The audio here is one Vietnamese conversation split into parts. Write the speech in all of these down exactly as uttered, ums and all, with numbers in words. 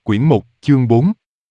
Quyển một, chương bốn.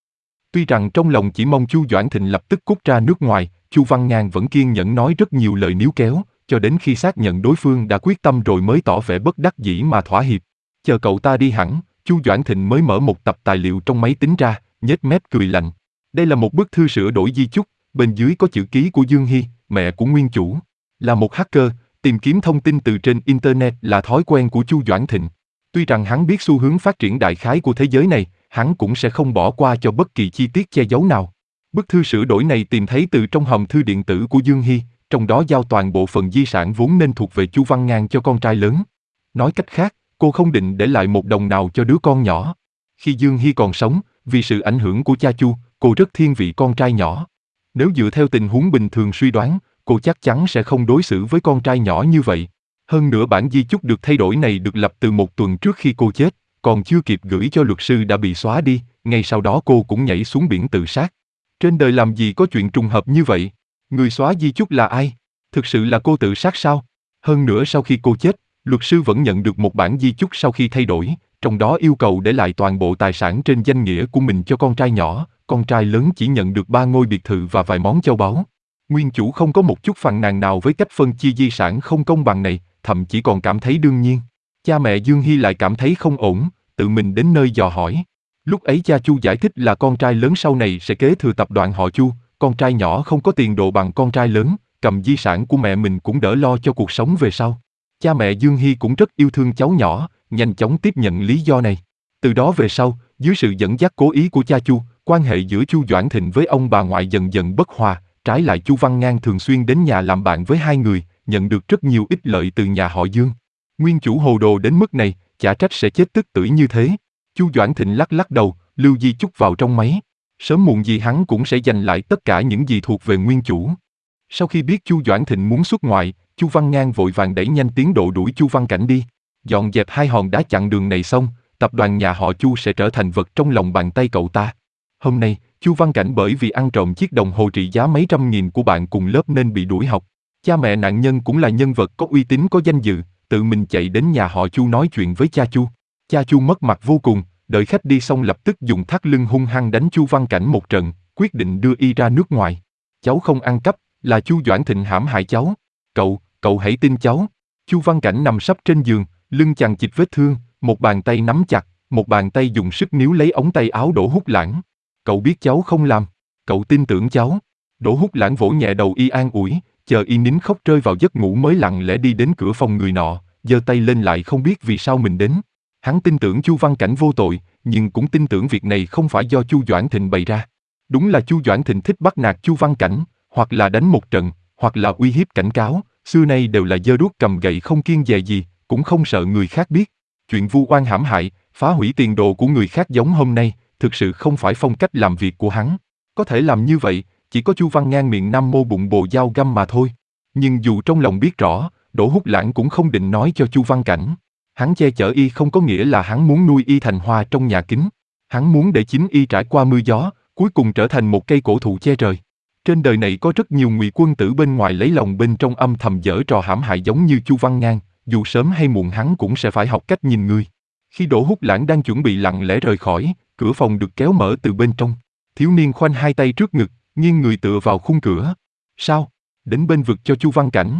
Tuy rằng trong lòng chỉ mong Chu Doãn Thịnh lập tức cút ra nước ngoài, Chu Văn Ngang vẫn kiên nhẫn nói rất nhiều lời níu kéo, cho đến khi xác nhận đối phương đã quyết tâm rồi mới tỏ vẻ bất đắc dĩ mà thỏa hiệp. Chờ cậu ta đi hẳn, Chu Doãn Thịnh mới mở một tập tài liệu trong máy tính ra, nhếch mép cười lạnh. Đây là một bức thư sửa đổi di chúc, bên dưới có chữ ký của Dương Hy, mẹ của nguyên chủ. Là một hacker, tìm kiếm thông tin từ trên Internet là thói quen của Chu Doãn Thịnh. Tuy rằng hắn biết xu hướng phát triển đại khái của thế giới này, hắn cũng sẽ không bỏ qua cho bất kỳ chi tiết che giấu nào. Bức thư sửa đổi này tìm thấy từ trong hòm thư điện tử của Dương Hy, trong đó giao toàn bộ phần di sản vốn nên thuộc về Chu Văn Ngang cho con trai lớn. Nói cách khác, cô không định để lại một đồng nào cho đứa con nhỏ. Khi Dương Hy còn sống, vì sự ảnh hưởng của cha Chu, cô rất thiên vị con trai nhỏ. Nếu dựa theo tình huống bình thường suy đoán, cô chắc chắn sẽ không đối xử với con trai nhỏ như vậy. Hơn nữa bản di chúc được thay đổi này được lập từ một tuần trước khi cô chết, còn chưa kịp gửi cho luật sư đã bị xóa đi, ngay sau đó cô cũng nhảy xuống biển tự sát. Trên đời làm gì có chuyện trùng hợp như vậy? Người xóa di chúc là ai? Thực sự là cô tự sát sao? Hơn nữa sau khi cô chết, luật sư vẫn nhận được một bản di chúc sau khi thay đổi, trong đó yêu cầu để lại toàn bộ tài sản trên danh nghĩa của mình cho con trai nhỏ, con trai lớn chỉ nhận được ba ngôi biệt thự và vài món châu báu. Nguyên chủ không có một chút phàn nàn nào với cách phân chia di sản không công bằng này, thậm chí còn cảm thấy đương nhiên. Cha mẹ Dương Hy lại cảm thấy không ổn, tự mình đến nơi dò hỏi. Lúc ấy cha Chu giải thích là con trai lớn sau này sẽ kế thừa tập đoàn họ Chu, con trai nhỏ không có tiền đồ bằng con trai lớn, cầm di sản của mẹ mình cũng đỡ lo cho cuộc sống về sau. Cha mẹ Dương Hy cũng rất yêu thương cháu nhỏ, nhanh chóng tiếp nhận lý do này. Từ đó về sau, dưới sự dẫn dắt cố ý của cha Chu, quan hệ giữa Chu Doãn Thịnh với ông bà ngoại dần dần bất hòa, trái lại Chu Văn Ngang thường xuyên đến nhà làm bạn với hai người, nhận được rất nhiều ích lợi từ nhà họ Dương. Nguyên chủ hồ đồ đến mức này, chả trách sẽ chết tức tưởi như thế. Chu Doãn Thịnh lắc lắc đầu, lưu di chúc vào trong máy. Sớm muộn gì hắn cũng sẽ giành lại tất cả những gì thuộc về nguyên chủ. Sau khi biết Chu Doãn Thịnh muốn xuất ngoại, Chu Văn Ngang vội vàng đẩy nhanh tiến độ đuổi Chu Văn Cảnh đi. Dọn dẹp hai hòn đá chặn đường này xong, tập đoàn nhà họ Chu sẽ trở thành vật trong lòng bàn tay cậu ta. Hôm nay, Chu Văn Cảnh bởi vì ăn trộm chiếc đồng hồ trị giá mấy trăm nghìn của bạn cùng lớp nên bị đuổi học. Cha mẹ nạn nhân cũng là nhân vật có uy tín có danh dự, tự mình chạy đến nhà họ Chu nói chuyện với cha Chu. Cha Chu mất mặt vô cùng, đợi khách đi xong lập tức dùng thắt lưng hung hăng đánh Chu Văn Cảnh một trận, quyết định đưa y ra nước ngoài. Cháu không ăn cắp, là Chu Doãn Thịnh hãm hại cháu. Cậu, cậu hãy tin cháu. Chu Văn Cảnh nằm sấp trên giường, lưng chằng chịt vết thương, một bàn tay nắm chặt, một bàn tay dùng sức níu lấy ống tay áo Đỗ Húc Lãng. Cậu biết cháu không làm, cậu tin tưởng cháu. Đỗ Húc Lãng vỗ nhẹ đầu y an ủi, chờ y nín khóc rơi vào giấc ngủ mới lặng lẽ đi đến cửa phòng người nọ, giơ tay lên lại không biết vì sao mình đến. Hắn tin tưởng Chu Văn Cảnh vô tội, nhưng cũng tin tưởng việc này không phải do Chu Doãn Thịnh bày ra. Đúng là Chu Doãn Thịnh thích bắt nạt Chu Văn Cảnh, hoặc là đánh một trận, hoặc là uy hiếp cảnh cáo, xưa nay đều là giơ đuốc cầm gậy không kiêng dè gì, cũng không sợ người khác biết. Chuyện vu oan hãm hại, phá hủy tiền đồ của người khác giống hôm nay, thực sự không phải phong cách làm việc của hắn. Có thể làm như vậy, chỉ có Chu Văn Ngang miệng nam mô bụng bồ dao găm mà thôi. Nhưng dù trong lòng biết rõ, Đỗ Húc Lãng cũng không định nói cho Chu Văn Cảnh. Hắn che chở y không có nghĩa là hắn muốn nuôi y thành hoa trong nhà kính. Hắn muốn để chính y trải qua mưa gió, cuối cùng trở thành một cây cổ thụ che trời. Trên đời này có rất nhiều ngụy quân tử bên ngoài lấy lòng bên trong âm thầm giở trò hãm hại giống như Chu Văn Ngang, dù sớm hay muộn hắn cũng sẽ phải học cách nhìn người. Khi Đỗ Húc Lãng đang chuẩn bị lặng lẽ rời khỏi, cửa phòng được kéo mở từ bên trong. Thiếu niên khoanh hai tay trước ngực, nghiêng người tựa vào khung cửa. Sao? Đến bên vực cho Chu Văn Cảnh.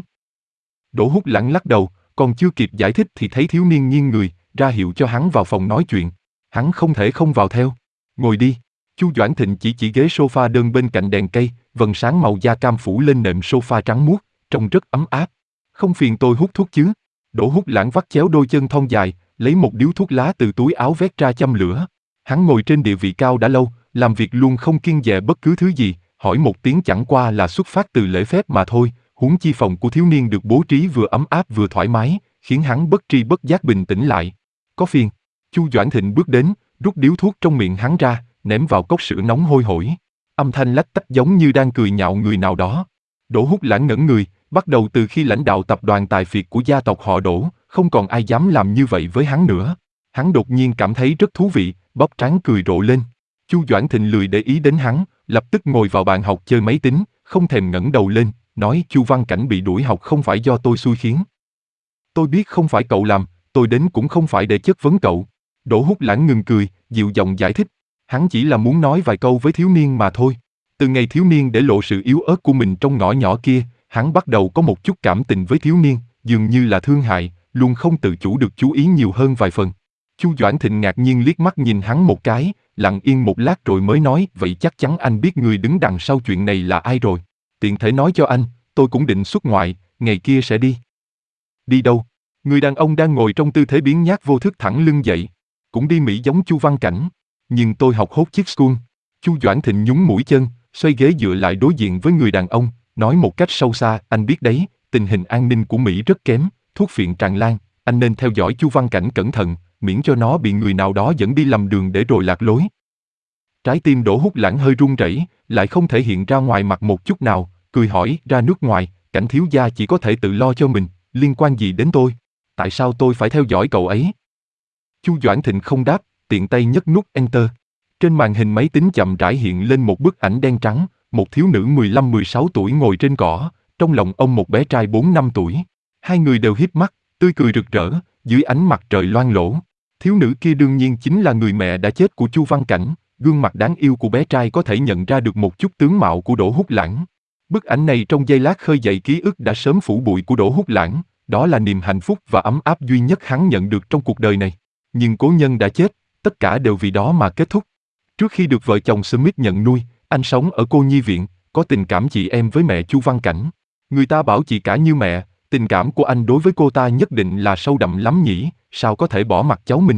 Đỗ Húc Lãng lắc đầu, còn chưa kịp giải thích thì thấy thiếu niên nghiêng người, ra hiệu cho hắn vào phòng nói chuyện. Hắn không thể không vào theo. Ngồi đi. Chu Doãn Thịnh chỉ chỉ ghế sofa đơn bên cạnh đèn cây, vầng sáng màu da cam phủ lên nệm sofa trắng muốt, trông rất ấm áp. Không phiền tôi hút thuốc chứ? Đỗ Húc Lãng vắt chéo đôi chân thon dài, lấy một điếu thuốc lá từ túi áo vét ra châm lửa. Hắn ngồi trên địa vị cao đã lâu, làm việc luôn không kiêng dè bất cứ thứ gì, hỏi một tiếng chẳng qua là xuất phát từ lễ phép mà thôi, huống chi phòng của thiếu niên được bố trí vừa ấm áp vừa thoải mái, khiến hắn bất tri bất giác bình tĩnh lại. Có phiền. Chu Doãn Thịnh bước đến, rút điếu thuốc trong miệng hắn ra, ném vào cốc sữa nóng hôi hổi. Âm thanh lách tách giống như đang cười nhạo người nào đó. Đỗ Húc Lãng ngẩn người, bắt đầu từ khi lãnh đạo tập đoàn tài phiệt của gia tộc họ Đỗ, không còn ai dám làm như vậy với hắn nữa. Hắn đột nhiên cảm thấy rất thú vị, bóp trán cười rộ lên. Chu Doãn Thịnh lười để ý đến hắn, lập tức ngồi vào bàn học chơi máy tính, không thèm ngẩng đầu lên, nói Chu Văn Cảnh bị đuổi học không phải do tôi xui khiến. Tôi biết không phải cậu làm, tôi đến cũng không phải để chất vấn cậu. Đỗ Húc Lãng ngừng cười, dịu giọng giải thích. Hắn chỉ là muốn nói vài câu với thiếu niên mà thôi. Từ ngày thiếu niên để lộ sự yếu ớt của mình trong ngõ nhỏ kia, hắn bắt đầu có một chút cảm tình với thiếu niên, dường như là thương hại, luôn không tự chủ được chú ý nhiều hơn vài phần. Chu Doãn Thịnh ngạc nhiên liếc mắt nhìn hắn một cái, lặng yên một lát rồi mới nói, vậy chắc chắn anh biết người đứng đằng sau chuyện này là ai rồi. Tiện thể nói cho anh, tôi cũng định xuất ngoại, ngày kia sẽ đi. Đi đâu? Người đàn ông đang ngồi trong tư thế biếng nhác vô thức thẳng lưng dậy. Cũng đi Mỹ giống Chu Văn Cảnh. Nhưng tôi học hốt chiếc school. Chu Doãn Thịnh nhún mũi chân, xoay ghế dựa lại đối diện với người đàn ông, nói một cách sâu xa, anh biết đấy, tình hình an ninh của Mỹ rất kém, thuốc phiện tràn lan, anh nên theo dõi Chu Văn Cảnh cẩn thận, miễn cho nó bị người nào đó dẫn đi lầm đường để rồi lạc lối. Trái tim Đỗ Húc Lãng hơi run rẩy, lại không thể hiện ra ngoài mặt một chút nào, cười hỏi, ra nước ngoài, Cảnh thiếu gia chỉ có thể tự lo cho mình, liên quan gì đến tôi? Tại sao tôi phải theo dõi cậu ấy? Chu Doãn Thịnh không đáp, tiện tay nhấc nút Enter. Trên màn hình máy tính chậm rãi hiện lên một bức ảnh đen trắng, một thiếu nữ mười lăm mười sáu tuổi ngồi trên cỏ, trong lòng ôm một bé trai bốn năm tuổi. Hai người đều híp mắt, tươi cười rực rỡ, dưới ánh mặt trời loang lổ. Thiếu nữ kia đương nhiên chính là người mẹ đã chết của Chu Văn Cảnh, gương mặt đáng yêu của bé trai có thể nhận ra được một chút tướng mạo của Đỗ Húc Lãng. Bức ảnh này trong giây lát khơi dậy ký ức đã sớm phủ bụi của Đỗ Húc Lãng, đó là niềm hạnh phúc và ấm áp duy nhất hắn nhận được trong cuộc đời này. Nhưng cố nhân đã chết, tất cả đều vì đó mà kết thúc. Trước khi được vợ chồng Smith nhận nuôi, anh sống ở cô nhi viện, có tình cảm chị em với mẹ Chu Văn Cảnh. Người ta bảo chị cả như mẹ, tình cảm của anh đối với cô ta nhất định là sâu đậm lắm nhỉ, sao có thể bỏ mặc cháu mình.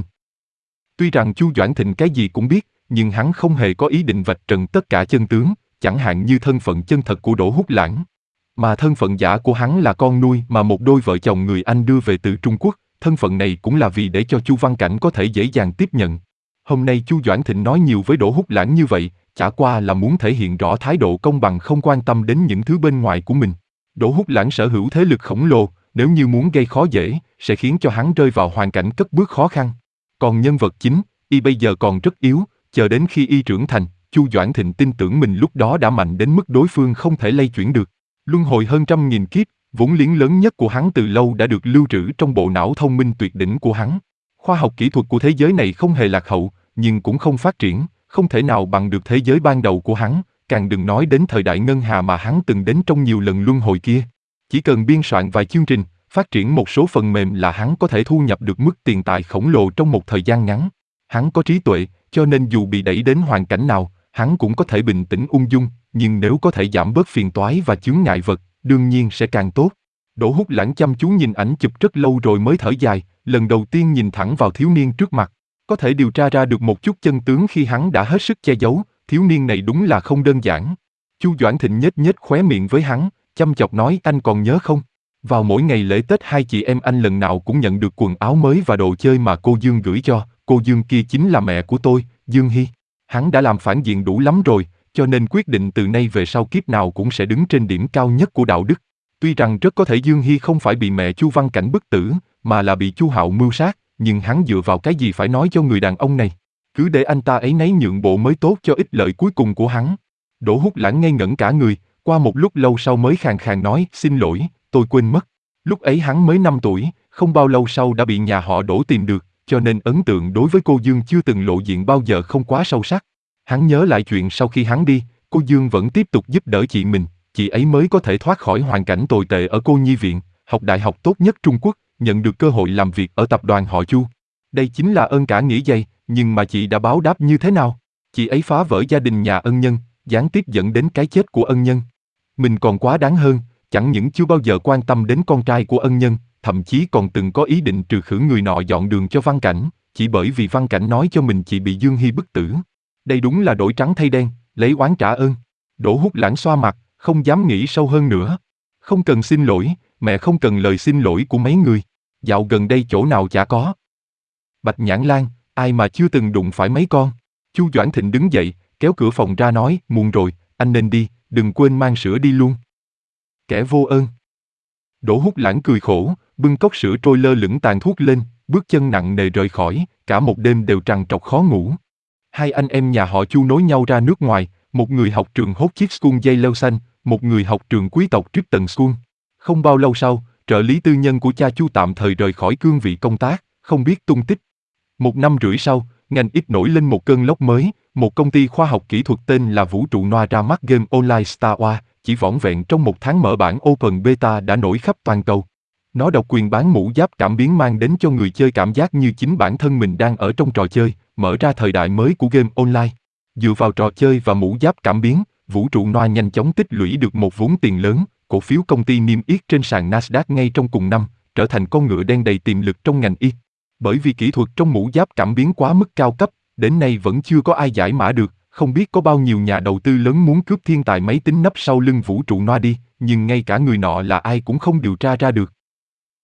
Tuy rằng Chu Doãn Thịnh cái gì cũng biết, nhưng hắn không hề có ý định vạch trần tất cả chân tướng, chẳng hạn như thân phận chân thật của Đỗ Húc Lãng. Mà thân phận giả của hắn là con nuôi mà một đôi vợ chồng người Anh đưa về từ Trung Quốc, thân phận này cũng là vì để cho Chu Văn Cảnh có thể dễ dàng tiếp nhận. Hôm nay Chu Doãn Thịnh nói nhiều với Đỗ Húc Lãng như vậy, chả qua là muốn thể hiện rõ thái độ công bằng không quan tâm đến những thứ bên ngoài của mình. Đỗ Húc Lãng sở hữu thế lực khổng lồ, nếu như muốn gây khó dễ, sẽ khiến cho hắn rơi vào hoàn cảnh cất bước khó khăn. Còn nhân vật chính, y bây giờ còn rất yếu, chờ đến khi y trưởng thành, Chu Doãn Thịnh tin tưởng mình lúc đó đã mạnh đến mức đối phương không thể lay chuyển được. Luân hồi hơn trăm nghìn kiếp, vốn liếng lớn nhất của hắn từ lâu đã được lưu trữ trong bộ não thông minh tuyệt đỉnh của hắn. Khoa học kỹ thuật của thế giới này không hề lạc hậu, nhưng cũng không phát triển, không thể nào bằng được thế giới ban đầu của hắn, càng đừng nói đến thời đại ngân hà mà hắn từng đến trong nhiều lần luân hồi kia. Chỉ cần biên soạn vài chương trình, phát triển một số phần mềm là hắn có thể thu nhập được mức tiền tài khổng lồ trong một thời gian ngắn. Hắn có trí tuệ, cho nên dù bị đẩy đến hoàn cảnh nào, hắn cũng có thể bình tĩnh ung dung, nhưng nếu có thể giảm bớt phiền toái và chướng ngại vật, đương nhiên sẽ càng tốt. Đỗ Húc Lãng chăm chú nhìn ảnh chụp rất lâu rồi mới thở dài, lần đầu tiên nhìn thẳng vào thiếu niên trước mặt. Có thể điều tra ra được một chút chân tướng khi hắn đã hết sức che giấu, thiếu niên này đúng là không đơn giản. Chu Doãn Thịnh nhếch nhếch khóe miệng với hắn, chăm chọc nói, anh còn nhớ không? Vào mỗi ngày lễ Tết hai chị em anh lần nào cũng nhận được quần áo mới và đồ chơi mà cô Dương gửi cho, cô Dương kia chính là mẹ của tôi, Dương Hy. Hắn đã làm phản diện đủ lắm rồi, cho nên quyết định từ nay về sau kiếp nào cũng sẽ đứng trên điểm cao nhất của đạo đức. Tuy rằng rất có thể Dương Hy không phải bị mẹ Chu Văn Cảnh bức tử, mà là bị Chu Hạo mưu sát, nhưng hắn dựa vào cái gì phải nói cho người đàn ông này? Cứ để anh ta ấy nấy nhượng bộ mới tốt cho ích lợi cuối cùng của hắn. Đỗ Húc Lãng ngây ngẩn cả người, qua một lúc lâu sau mới khàn khàn nói, xin lỗi, tôi quên mất. Lúc ấy hắn mới năm tuổi, không bao lâu sau đã bị nhà họ Đỗ tìm được, cho nên ấn tượng đối với cô Dương chưa từng lộ diện bao giờ không quá sâu sắc. Hắn nhớ lại chuyện sau khi hắn đi, cô Dương vẫn tiếp tục giúp đỡ chị mình, chị ấy mới có thể thoát khỏi hoàn cảnh tồi tệ ở cô nhi viện, học đại học tốt nhất Trung Quốc, nhận được cơ hội làm việc ở tập đoàn họ Chu. Đây chính là ơn cả nghĩa dày, nhưng mà chị đã báo đáp như thế nào? Chị ấy phá vỡ gia đình nhà ân nhân, gián tiếp dẫn đến cái chết của ân nhân. Mình còn quá đáng hơn, chẳng những chưa bao giờ quan tâm đến con trai của ân nhân, thậm chí còn từng có ý định trừ khử người nọ dọn đường cho Văn Cảnh, chỉ bởi vì Văn Cảnh nói cho mình chị bị Dương Hy bức tử. Đây đúng là đổi trắng thay đen, lấy oán trả ơn. Đỗ Húc Lãng xoa mặt, không dám nghĩ sâu hơn nữa. Không cần xin lỗi, mẹ không cần lời xin lỗi của mấy người. Dạo gần đây chỗ nào chả có. Bạch Nhãn Lan, ai mà chưa từng đụng phải mấy con. Chu Doãn Thịnh đứng dậy, kéo cửa phòng ra nói, muộn rồi, anh nên đi, đừng quên mang sữa đi luôn. Kẻ vô ơn. Đỗ Húc Lãng cười khổ, bưng cốc sữa trôi lơ lửng tàn thuốc lên, bước chân nặng nề rời khỏi, cả một đêm đều trằn trọc khó ngủ. Hai anh em nhà họ Chu nối nhau ra nước ngoài, một người học trường Hotchkiss School dây leo xanh, một người học trường quý tộc Tripton School. Không bao lâu sau, trợ lý tư nhân của cha Chu tạm thời rời khỏi cương vị công tác, không biết tung tích. Một năm rưỡi sau, ngành ít nổi lên một cơn lốc mới, một công ty khoa học kỹ thuật tên là Vũ trụ Noir ra mắt game online Star Wars, chỉ vỏn vẹn trong một tháng mở bản Open Beta đã nổi khắp toàn cầu. Nó độc quyền bán mũ giáp cảm biến mang đến cho người chơi cảm giác như chính bản thân mình đang ở trong trò chơi, mở ra thời đại mới của game online. Dựa vào trò chơi và mũ giáp cảm biến, Vũ trụ Noir nhanh chóng tích lũy được một vốn tiền lớn, cổ phiếu công ty niêm yết trên sàn Nasdaq ngay trong cùng năm, trở thành con ngựa đen đầy tiềm lực trong ngành y. Bởi vì kỹ thuật trong mũ giáp cảm biến quá mức cao cấp, đến nay vẫn chưa có ai giải mã được, không biết có bao nhiêu nhà đầu tư lớn muốn cướp thiên tài máy tính nấp sau lưng Vũ trụ Noir đi, nhưng ngay cả người nọ là ai cũng không điều tra ra được.